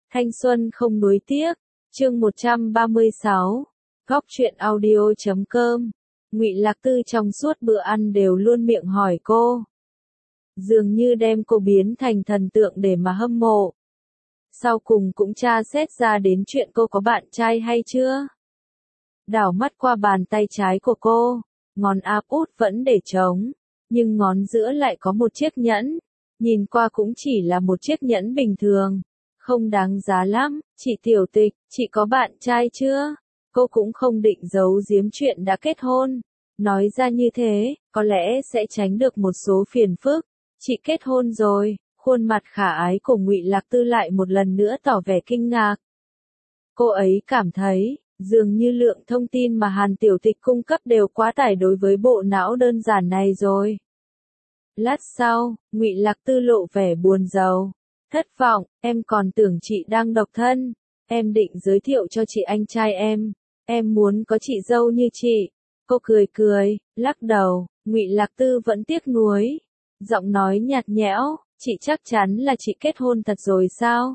Thanh xuân không nuối tiếc. Chương 136. Góc truyện audio.com. Ngụy Lạc Tư trong suốt bữa ăn đều luôn miệng hỏi cô. Dường như đem cô biến thành thần tượng để mà hâm mộ. Sau cùng cũng tra xét ra đến chuyện cô có bạn trai hay chưa. Đảo mắt qua bàn tay trái của cô, ngón áp út vẫn để trống, nhưng ngón giữa lại có một chiếc nhẫn. Nhìn qua cũng chỉ là một chiếc nhẫn bình thường, không đáng giá lắm. Chị Tiểu Tịch, chị có bạn trai chưa? Cô cũng không định giấu giếm chuyện đã kết hôn. Nói ra như thế, có lẽ sẽ tránh được một số phiền phức. Chị kết hôn rồi. Khuôn mặt khả ái của Ngụy Lạc Tư lại một lần nữa tỏ vẻ kinh ngạc. Cô ấy cảm thấy, dường như lượng thông tin mà Hàn Tiểu Tịch cung cấp đều quá tải đối với bộ não đơn giản này rồi. Lát sau, Ngụy Lạc Tư lộ vẻ buồn rầu. Thất vọng, em còn tưởng chị đang độc thân. Em định giới thiệu cho chị anh trai em muốn có chị dâu như chị. Cô cười cười, lắc đầu. Ngụy Lạc Tư vẫn tiếc nuối. Giọng nói nhạt nhẽo, chị chắc chắn là chị kết hôn thật rồi sao?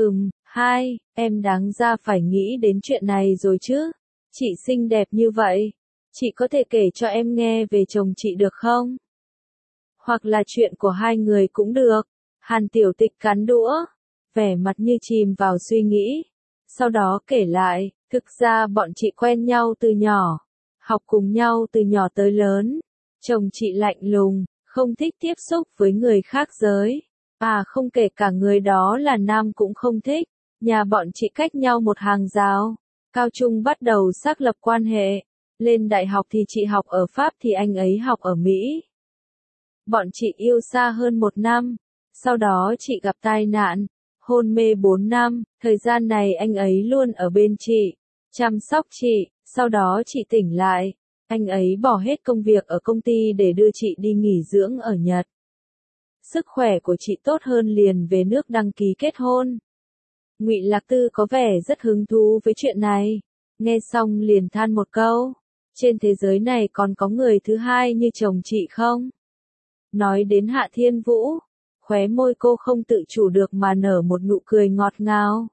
Em đáng ra phải nghĩ đến chuyện này rồi chứ. Chị xinh đẹp như vậy. Chị có thể kể cho em nghe về chồng chị được không? Hoặc là chuyện của hai người cũng được. Hàn Tiểu Tịch cắn đũa, vẻ mặt như chìm vào suy nghĩ. Sau đó kể lại, thực ra bọn chị quen nhau từ nhỏ, học cùng nhau từ nhỏ tới lớn. Chồng chị lạnh lùng, không thích tiếp xúc với người khác giới. Không kể cả người đó là nam cũng không thích. Nhà bọn chị cách nhau một hàng rào. Cao trung bắt đầu xác lập quan hệ. Lên đại học thì chị học ở Pháp thì anh ấy học ở Mỹ. Bọn chị yêu xa hơn 1 năm. Sau đó chị gặp tai nạn, hôn mê 4 năm. Thời gian này anh ấy luôn ở bên chị, chăm sóc chị. Sau đó chị tỉnh lại. Anh ấy bỏ hết công việc ở công ty để đưa chị đi nghỉ dưỡng ở Nhật. Sức khỏe của chị tốt hơn liền về nước đăng ký kết hôn. Ngụy Lạc Tư có vẻ rất hứng thú với chuyện này. Nghe xong liền than một câu. Trên thế giới này còn có người thứ hai như chồng chị không? Nói đến Hạ Thiên Vũ, khóe môi cô không tự chủ được mà nở một nụ cười ngọt ngào.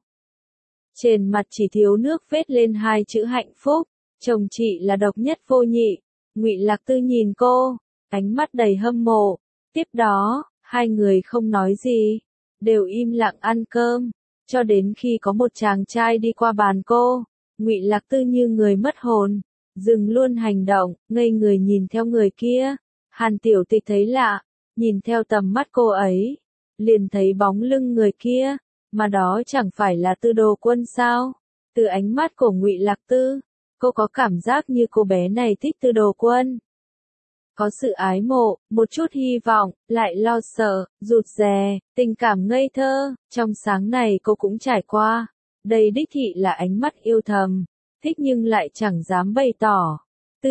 Trên mặt chỉ thiếu nước vết lên 2 chữ hạnh phúc. Chồng chị là độc nhất vô nhị. Ngụy Lạc Tư nhìn cô, ánh mắt đầy hâm mộ. Tiếp đó, hai người không nói gì, đều im lặng ăn cơm, cho đến khi có một chàng trai đi qua bàn cô. Ngụy Lạc Tư như người mất hồn, dừng luôn hành động, ngây người nhìn theo người kia. Hàn Tiểu Tịch thấy lạ, nhìn theo tầm mắt cô ấy, liền thấy bóng lưng người kia, mà đó chẳng phải là Tư Đồ Quân sao? Từ ánh mắt của Ngụy Lạc Tư, cô có cảm giác như cô bé này thích Tư Đồ Quân. Có sự ái mộ, một chút hy vọng, lại lo sợ, rụt rè, tình cảm ngây thơ. Trong sáng này cô cũng trải qua. Đây đích thị là ánh mắt yêu thầm, thích nhưng lại chẳng dám bày tỏ.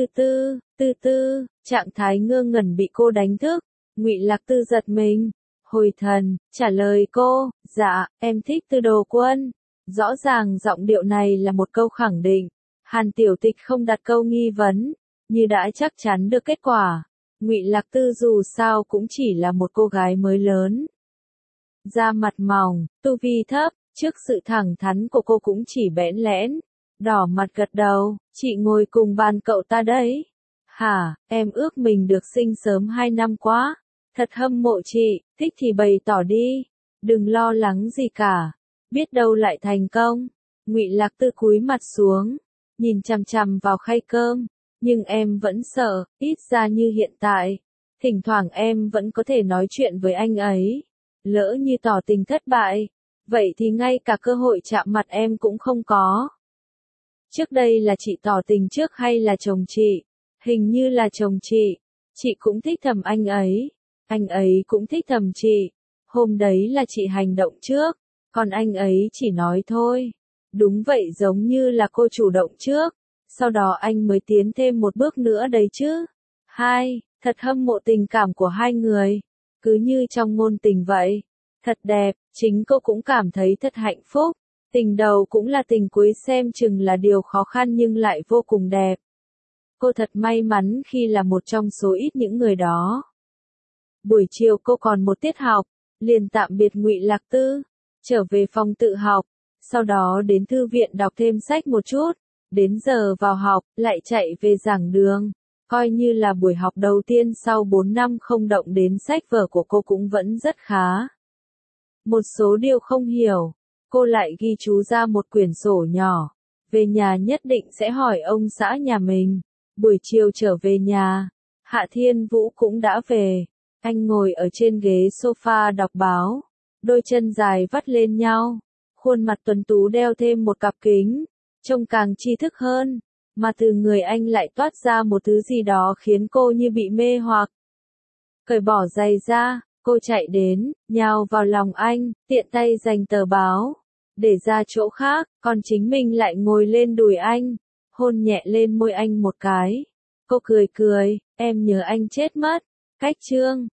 Từ từ, trạng thái ngơ ngẩn bị cô đánh thức. Ngụy Lạc Tư giật mình, hồi thần, trả lời cô, dạ, em thích Tư Đồ Quân. Rõ ràng giọng điệu này là một câu khẳng định. Hàn Tiểu Tịch không đặt câu nghi vấn, như đã chắc chắn được kết quả. Ngụy Lạc Tư dù sao cũng chỉ là một cô gái mới lớn. Da mặt mỏng, tu vi thấp, trước sự thẳng thắn của cô cũng chỉ bẽn lẽn. Đỏ mặt gật đầu, chị ngồi cùng bàn cậu ta đấy. Hả, em ước mình được sinh sớm 2 năm quá. Thật hâm mộ chị, thích thì bày tỏ đi. Đừng lo lắng gì cả. Biết đâu lại thành công. Ngụy Lạc Tư cúi mặt xuống, nhìn chằm chằm vào khay cơm. Nhưng em vẫn sợ, ít ra như hiện tại. Thỉnh thoảng em vẫn có thể nói chuyện với anh ấy. Lỡ như tỏ tình thất bại, vậy thì ngay cả cơ hội chạm mặt em cũng không có. Trước đây là chị tỏ tình trước hay là chồng chị? Hình như là chồng chị. Chị cũng thích thầm anh ấy cũng thích thầm chị. Hôm đấy là chị hành động trước, còn anh ấy chỉ nói thôi. Đúng vậy, giống như là cô chủ động trước, sau đó anh mới tiến thêm một bước nữa đấy chứ. Thật hâm mộ tình cảm của hai người, cứ như trong ngôn tình vậy. Thật đẹp, chính cô cũng cảm thấy thật hạnh phúc. Tình đầu cũng là tình cuối xem chừng là điều khó khăn nhưng lại vô cùng đẹp. Cô thật may mắn khi là một trong số ít những người đó. Buổi chiều cô còn một tiết học, liền tạm biệt Ngụy Lạc Tư, trở về phòng tự học. sau đó đến thư viện đọc thêm sách một chút, đến giờ vào học, lại chạy về giảng đường. Coi như là buổi học đầu tiên sau 4 năm không động đến sách vở của cô cũng vẫn rất khá. Một số điều không hiểu, cô lại ghi chú ra một quyển sổ nhỏ. Về nhà nhất định sẽ hỏi ông xã nhà mình. Buổi chiều trở về nhà, Hạ Thiên Vũ cũng đã về. Anh ngồi ở trên ghế sofa đọc báo, đôi chân dài vắt lên nhau, khuôn mặt tuấn tú đeo thêm một cặp kính, trông càng tri thức hơn, mà từ người anh lại toát ra một thứ gì đó khiến cô như bị mê hoặc. Cởi bỏ giày ra, cô chạy đến, nhào vào lòng anh, tiện tay giành tờ báo, để ra chỗ khác, còn chính mình lại ngồi lên đùi anh, hôn nhẹ lên môi anh một cái. Cô cười cười, em nhớ anh chết mất. Cách chương